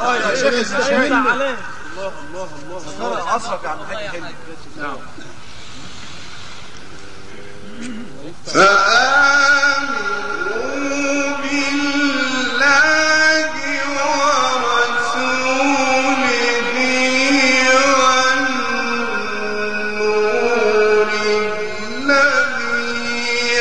يا شيخ استشهد عليه. الله عصرك يا عم الحاج حلو. نعم. فآمنوا بالله ورسوله والنور الذي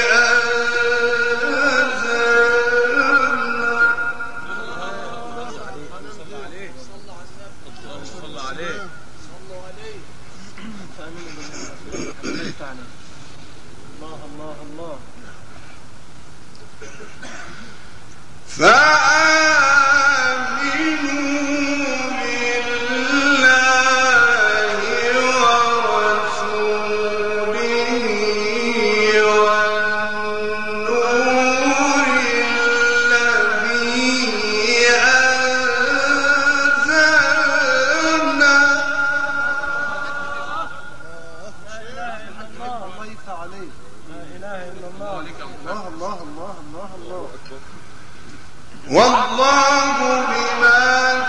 والله بما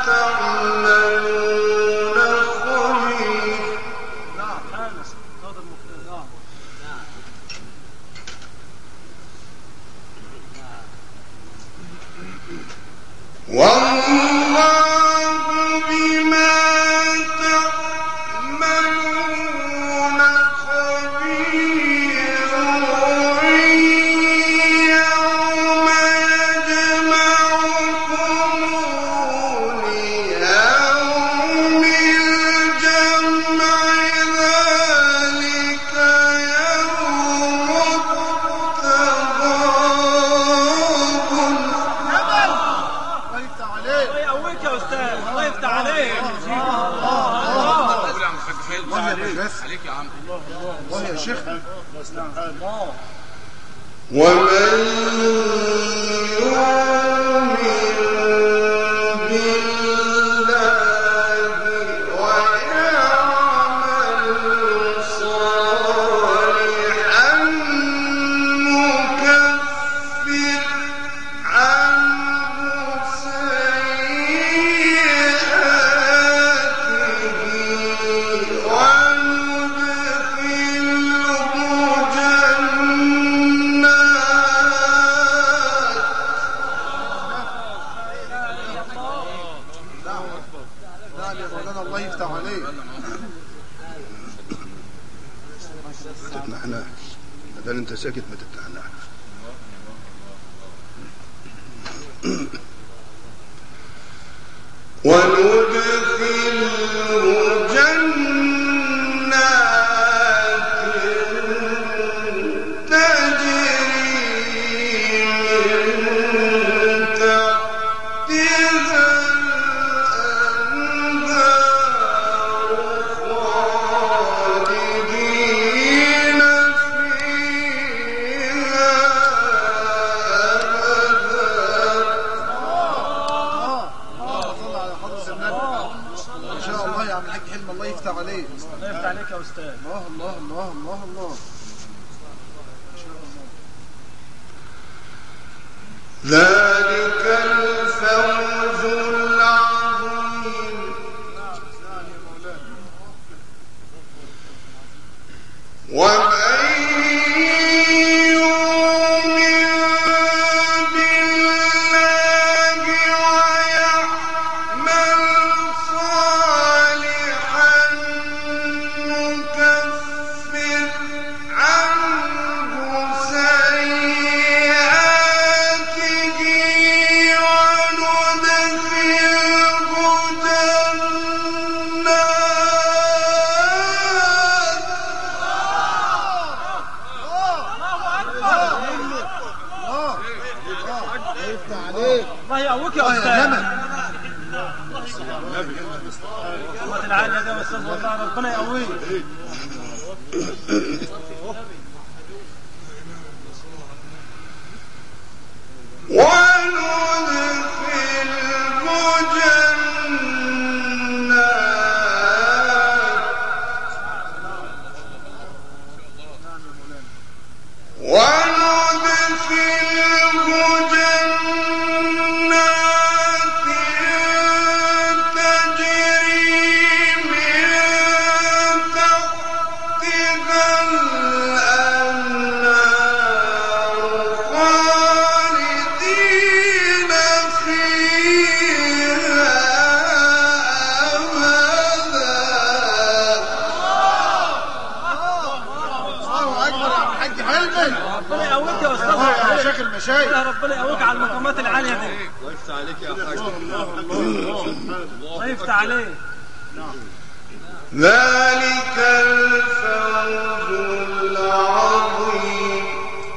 تعملون خبير. نعم خامس هذا المختار. نعم والله بما تعملون خبير. يوم يجمعكم ليوم الجمع ذلك يوم التغابن. الله يقويك يا استاذ. الله يفتح عليك. عليك يا عم. الله يا شيخ. ومن يؤمن بالله ويعمل صالحا نكفر عنه سيئاته الله يفتح عليك. ما تتنحناش ما دام انت ساكت ما تتنحناش. وندخله جنات تجري من تحتها الله يفتح عليك. الله يفتح عليك يا استاذ. الله الله الله الله الله. ذلك الفوز العظيم. ومن يؤمن بالله ويعمل صالحا نكفر عنه سيئاته الله يقويك يا استاذ. الله العالية ده يا استاذ والله ربنا يقويك. ربنا يقويك يا استاذ يا شيخ المشايخ. ربنا يقويك على المقامات العاليه دي. الله يفتح عليك يا حاج. الله يفتح عليك. ذلك الفوز العظيم.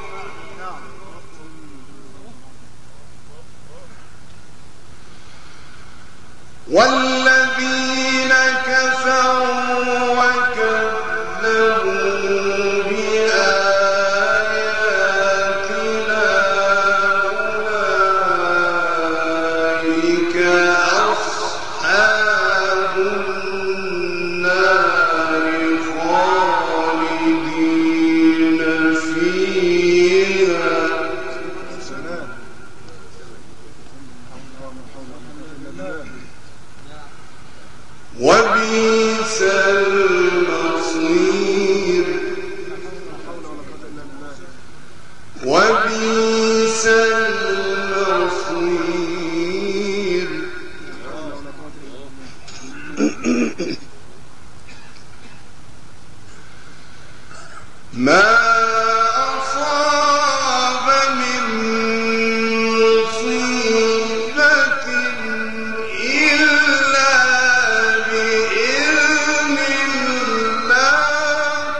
والذين كفروا وكذبوا بآياتنا أولئك أصحاب النار خالدين فيها. وبئس المصير. وبئس المصير. ما أصاب من مصيبة إلا بإذن الله.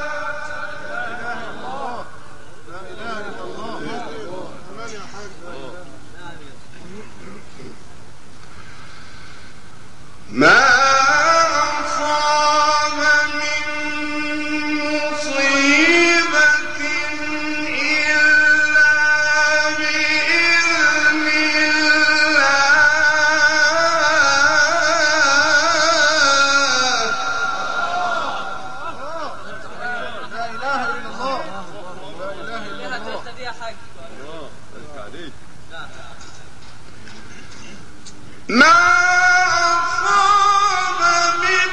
ما أصاب من مصيبة إلا بإذن الله. ما أصاب من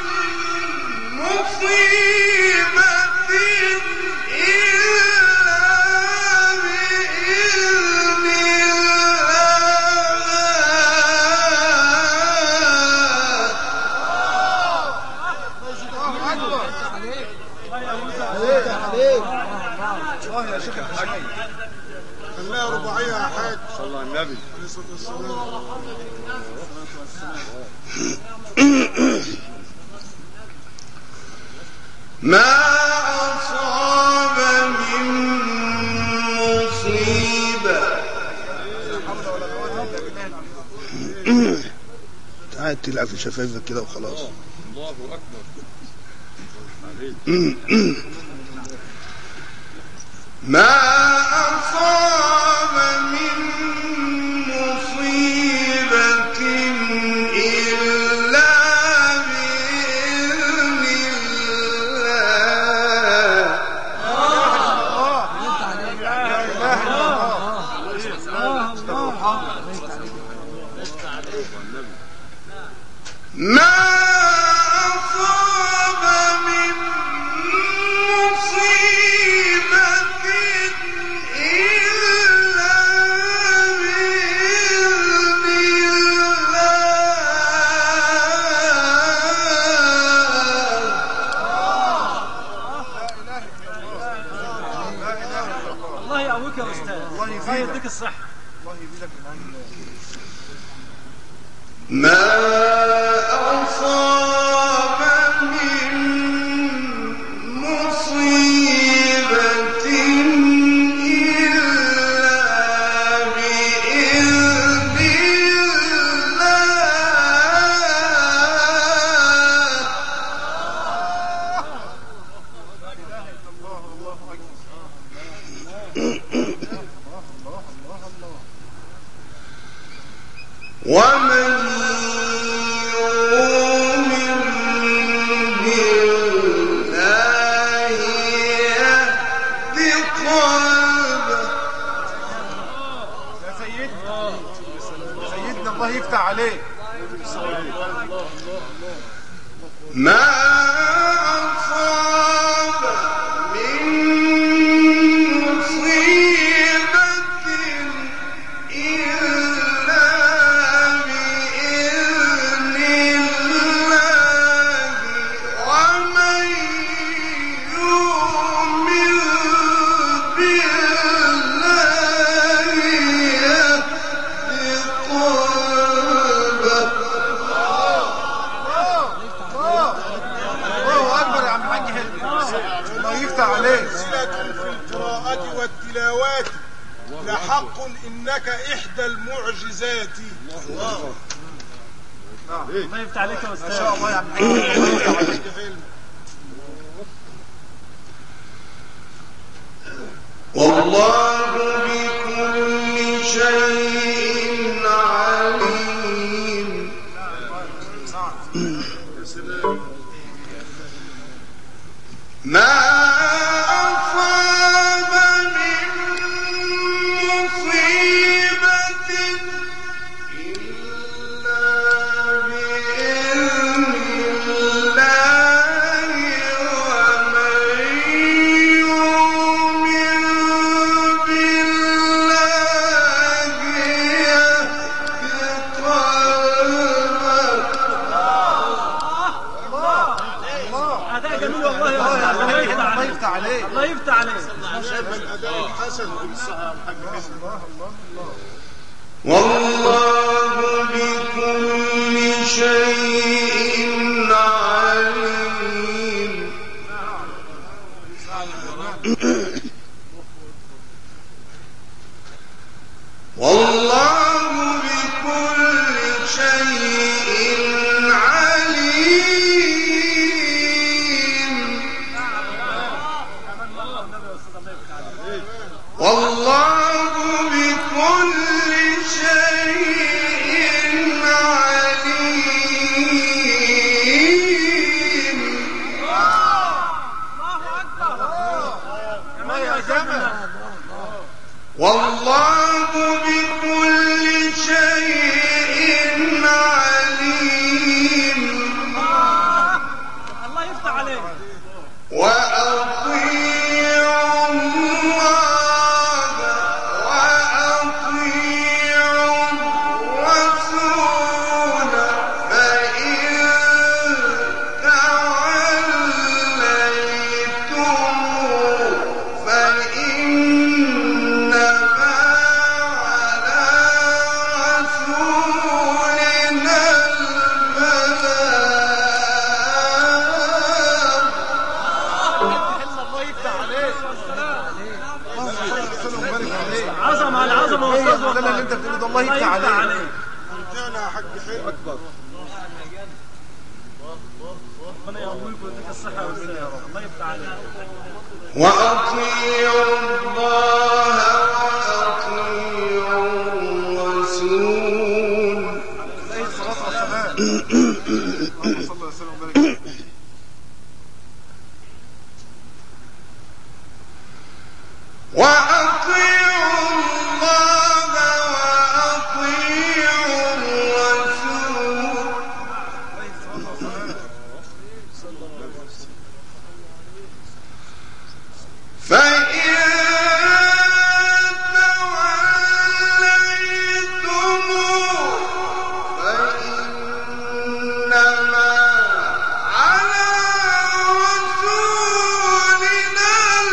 مصيبة إلا بإذن الله يا شيخ المشايخ. خليها رباعية يا حاج. صلى على النبي. عليه الصلاة والسلام. ما أصاب من مصيبة. قاعد تلعب في شفايفك كده وخلاص. الله أكبر. ما أصاب من مصيبة إلا بإذن الله. ما أصاب من مصيبة إلا بإذن الله. الله يقويك يا استاذ. الله يديك الصحه. الله يزيدك من عند ما أصاب من مصيبة إلا بإذن الله. ومن يؤمن بالله يهد قلبه. يا سيدنا الله يفتح عليك. ما أصاب من مصيبة إلا بإذن الله. ومن يؤمن بالله التلاوات لحق إنك إحدى المعجزات. الله يفتح عليك يا أستاذ. ما شاء الله يا عم والله بكل شيء عليم. ما أصاب من مصيبة إلا بإذن الله ومن يؤمن بالله يهد قلبه. أداء جميل والله يا أستاذ. الله يفتح عليك. الله يفتح عليك. شايف الأداء الحسن والصحة الحاج حسن. والله بكل شيء عليم. والله بكل شيء عليم. والله بكل شيء عليم. والله بكل شيء عليم. الله يفتح عليك. وأطيعوا الله وأطيعوا الرسول فإن توليتم فإنما على رسولنا البلاغ. عظمة على عظمة والله. ده اللي انت بتقوله ده الله يفتح عليك. ممتعنا يا حاج حلو. ربنا يقويك ويديك الصحة والسلامة. الله يفتح عليك. وأطيعوا الله وأطيعوا الرسول. عليه الصلاة والسلام. اللهم صل وسلم وبارك عليه. وأطيعوا الله وأطيعوا الرسول فإن توليتم فإنما على رسولنا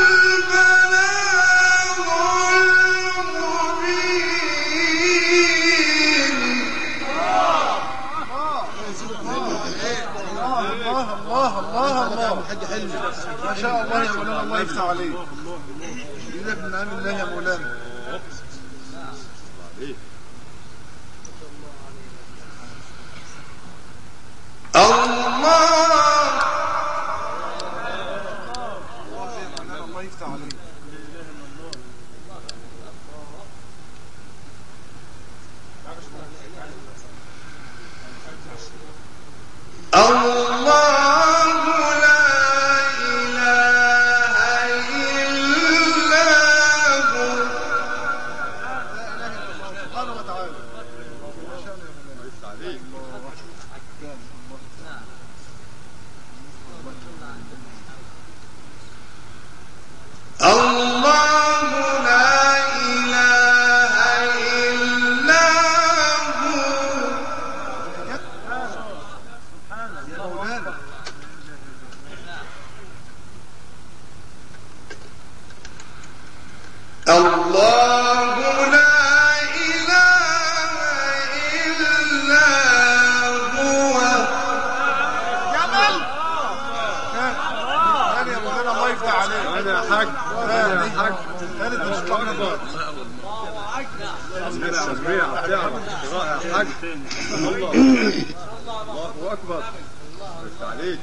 البلاغ المبين. الله الحاج حلمي ما شاء الله يا مولانا. الله يفتح عليك. يقول من نعم الله يا مولانا. الله يفتح عليك. الله لا إله إلا هو. أكبر. التسبيح بتاعه قراءة يا حاج. الله أكبر. يفتح عليك.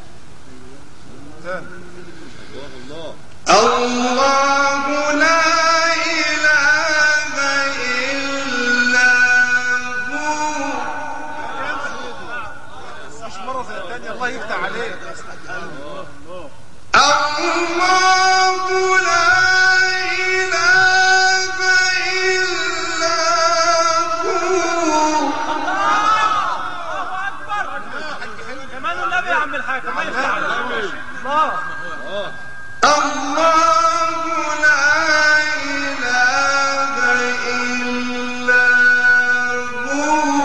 الله الله لا إله إلا هو. مش مرة زي الثانية. الله يفتح عليك. الله لا إله إلا هو. كمان النبي يا عم الحاج ما يفتح عليك. الله الله لا إله إلا هو.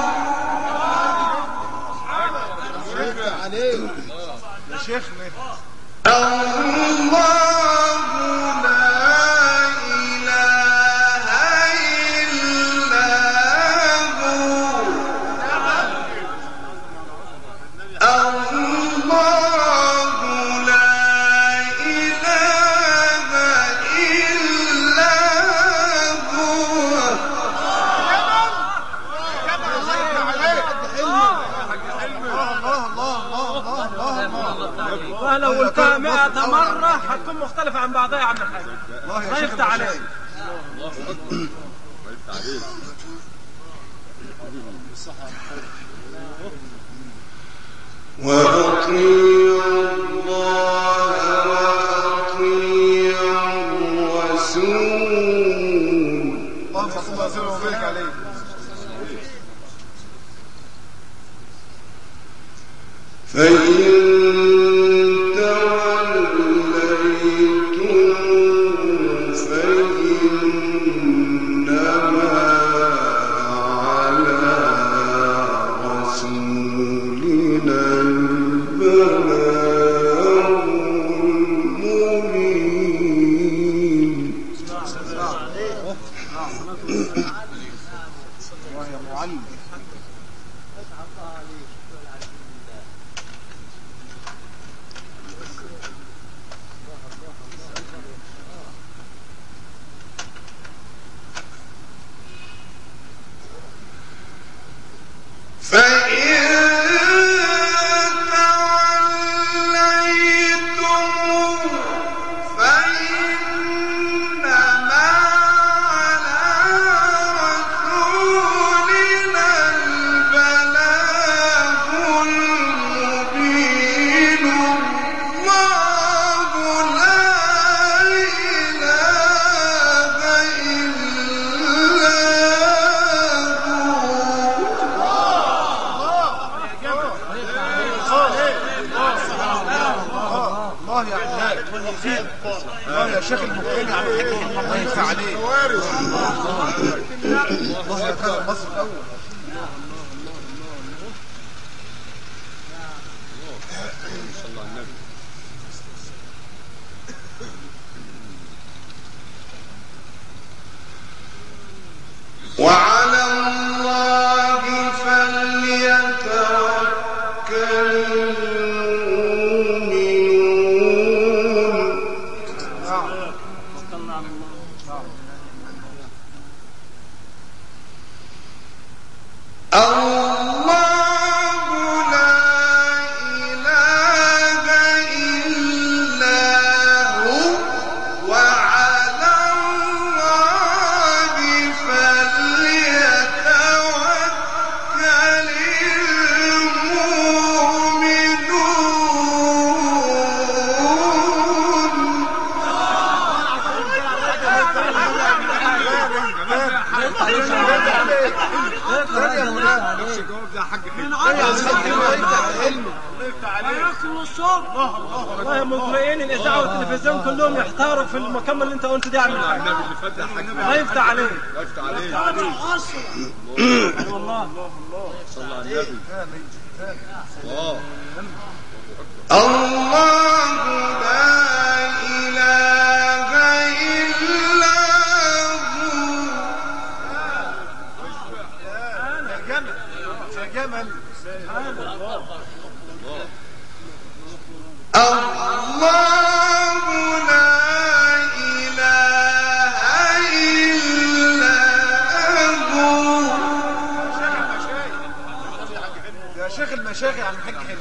يا شيخنا الله لا إله إلا هو. الله لا إله إلا هو. ولو قلتها 100 مرة هتكون مختلفة عن بعضها يا عم الحاج. ما يفتح عليك. الله أكبر. ما يفتح عليك. وأطيعوا الله وأطيعوا الرسول. اللهم صل وسلم وبارك عليه. فإن توليتم فإنما على رسولنا البلاغ المبين. الله يا معلم. الله يا شيخ المقتنع على حكمة. الله يفتح عليك. الله يا خالد مصر الأول. صلى على النبي. وعلى الله فليتوكل المؤمنون. الله لا إله إلا هو. وعلى الله فليتوكل والله مذيعين الاذاعه والتلفزيون كلهم يحتاروا في المكمل اللي انت قلت دي. عن النبي اللي فتح حاج. ما يفتح عليك. لا يفتح عليك. والله صلى على النبي. الله لا إله إلا هو. يا جمل الله لا إله شيخ يا عم الحاج حلمي.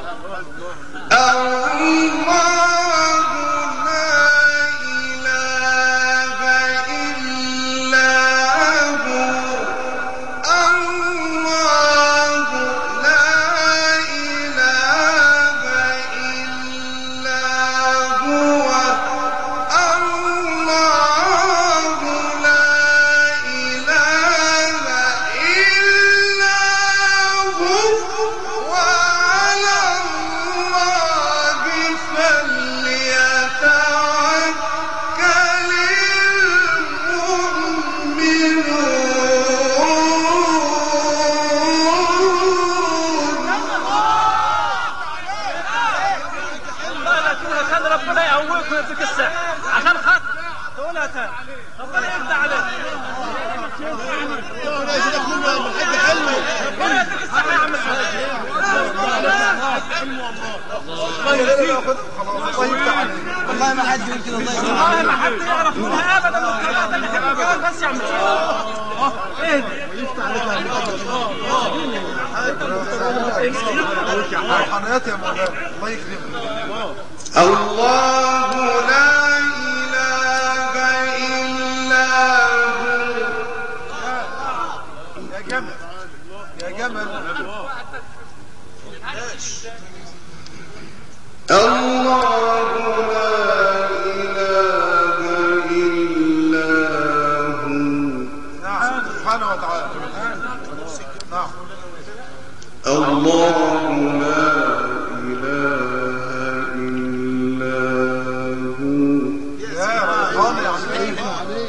عشان خاطر تقولها تاني ربنا يفتح عليك. ربنا يزيدك منه يا عم الحاج حلمي. ربنا يديك الصحة يا عم الحاج. الله يفتح عليك. والله ما حد يقول كده. والله ما حد يعرف منها ابدا الكلمات اللي احنا بنقولها بس يا عم الحاج. اهدي يفتح عليك يا عم الحاج. روحانيات يا مولانا الله يكرمك. الله لا إله إلا هو. يا جمل يا جمل. الله لا إله إلا هو. نعم سبحانه وتعالى. نعم الله لا إله إلا هو. يا رضوان يا عم الحاج.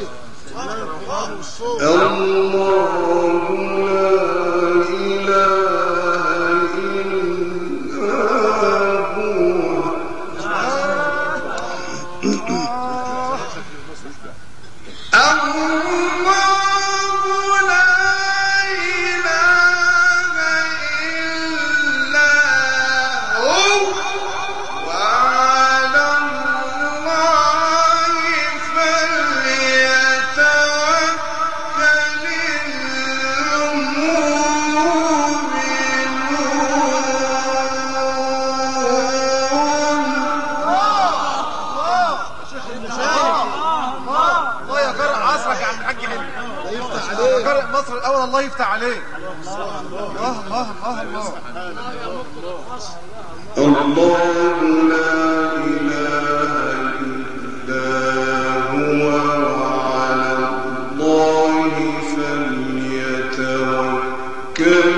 الله لا إله إلا هو. مصر الاول الله يفتح عليك. الله الله الله الله. الله لا إله إلا هو وعلى الله فليتوكل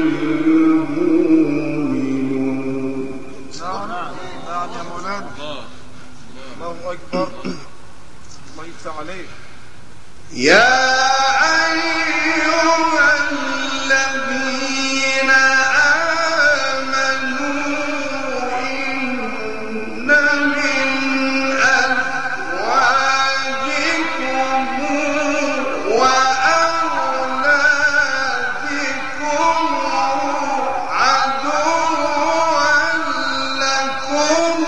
المؤمنون. نعم نعم يا مولانا. الله اكبر. الله يفتح عليك. يا أيها الذين آمنوا إن من أزواجكم وأولادكم عدوا لكم.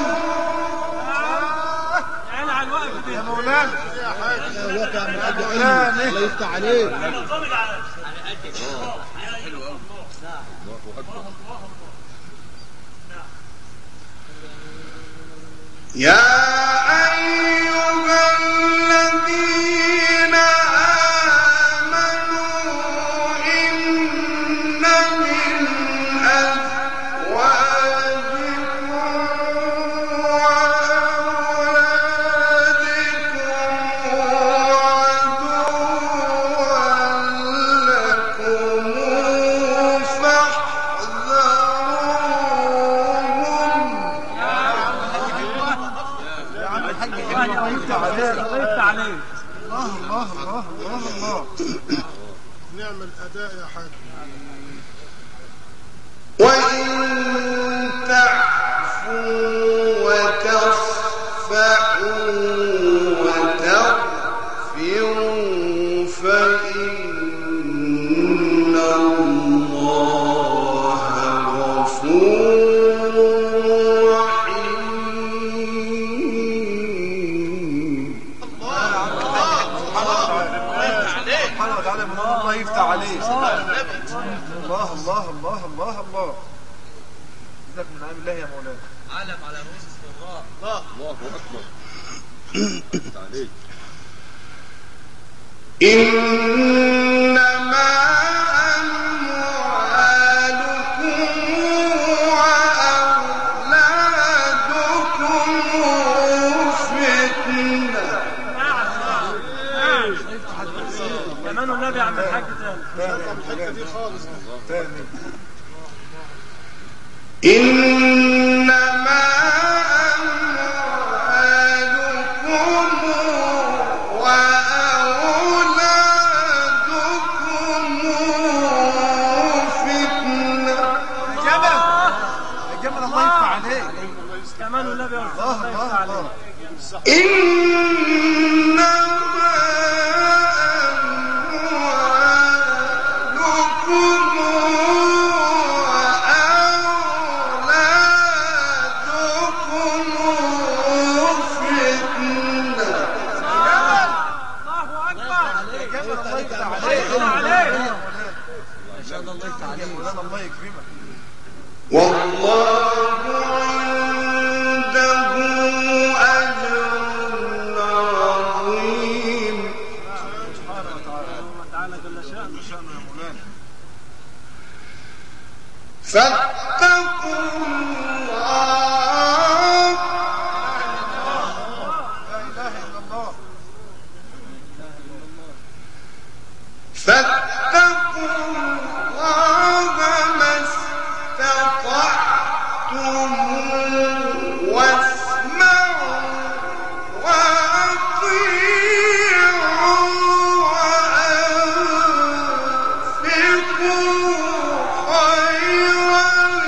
يعني على الوقت يا مولانا الواقع من حاج حلمي. مولانا الله يفتح عليك. يا أيها الذين آمنوا إن من أزواجكم الله يفتح عليك. الله الله الله الله الله. نعم الأداء يا حاج. وإن تعفوا وتصفحوا وتغفروا فإن الله غفور رحيم. سبحانه وتعالى. الله يفتح عليك. الله الله الله الله الله. لك من نعم الله يا مولانا. علم على رؤوس السراء. الله أكبر. عليك. إنما أموالكم وأولادكم فتنة. كمان النبي عم الحاج الحته دي خالص تاني. إنما أموالكم وأولادكم فتنة. الجمل الله يفتح عليك. كمان النبي الله يفتح عليك. إنما والله عنده أجر عظيم. سبحانه وتعالى جل شأنه يا مولانا. فاتقوا الله. لا إله إلا الله. فاتقوا الله ما استطعتم واسمعوا وأطيعوا وأنفقوا خيرا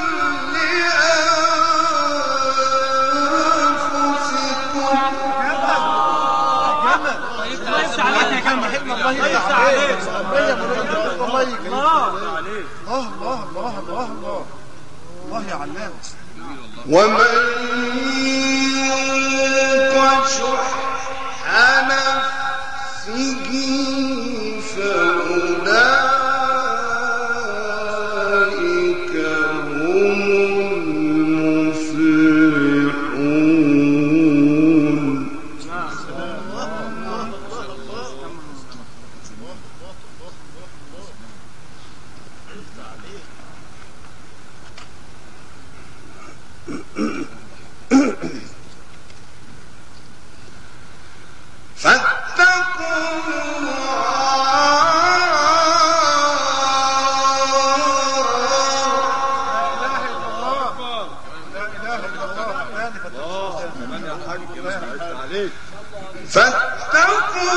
لأنفسكم. الله يفتح عليك يا جماعة. الله يفتح عليك. الله يكرمك. الله الله الله الله الله الله يا علام. ومن يوق شح نفسه فأولئك هم المفلحون. فاتقوا كمان يا حاج عليك. فاتقوا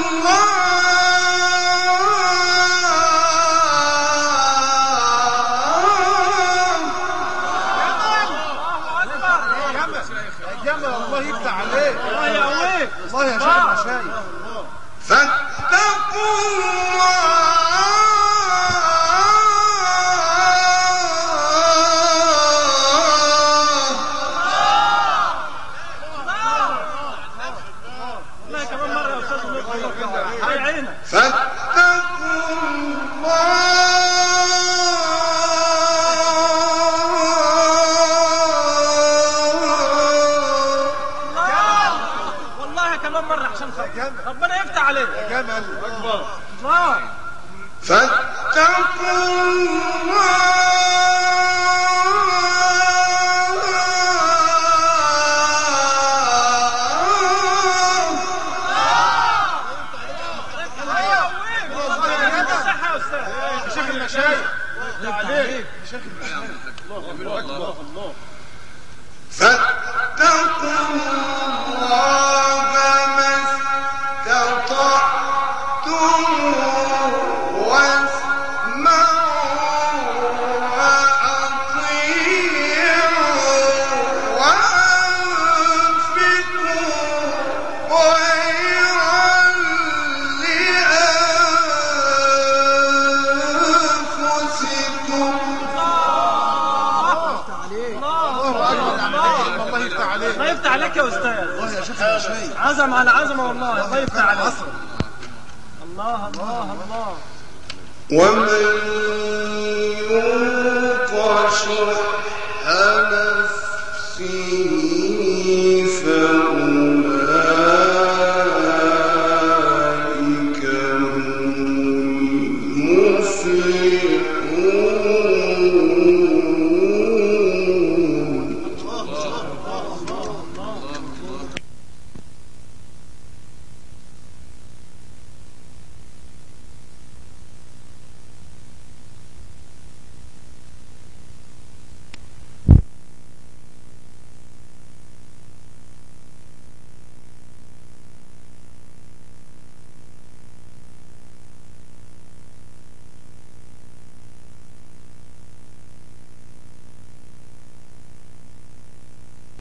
الجمل الله يفتح عليك. الله يقويك. الله يا شيخ المشايخ. فاتقوا الله كمان مرة يا أستاذ لطفي. هاي عينك. والله كمان مرة عشان خاطر ربنا يفتح عليك. جمل أكبر. الله. فاتقوا شيخ المشايخ. عليك شيخ المشايخ. الله أكبر. الله. فاتقوا الله ما استطعتم واسمعوا وأطيعوا وأنفقوا خيرا لأنفسكم. الله يفتح عليك. الله يفتح عليك يا أستاذ. الله يا شيخ المشايخ. عزم على عزمة والله. الله يفتح عليك. عصر. الله الله الله. ومن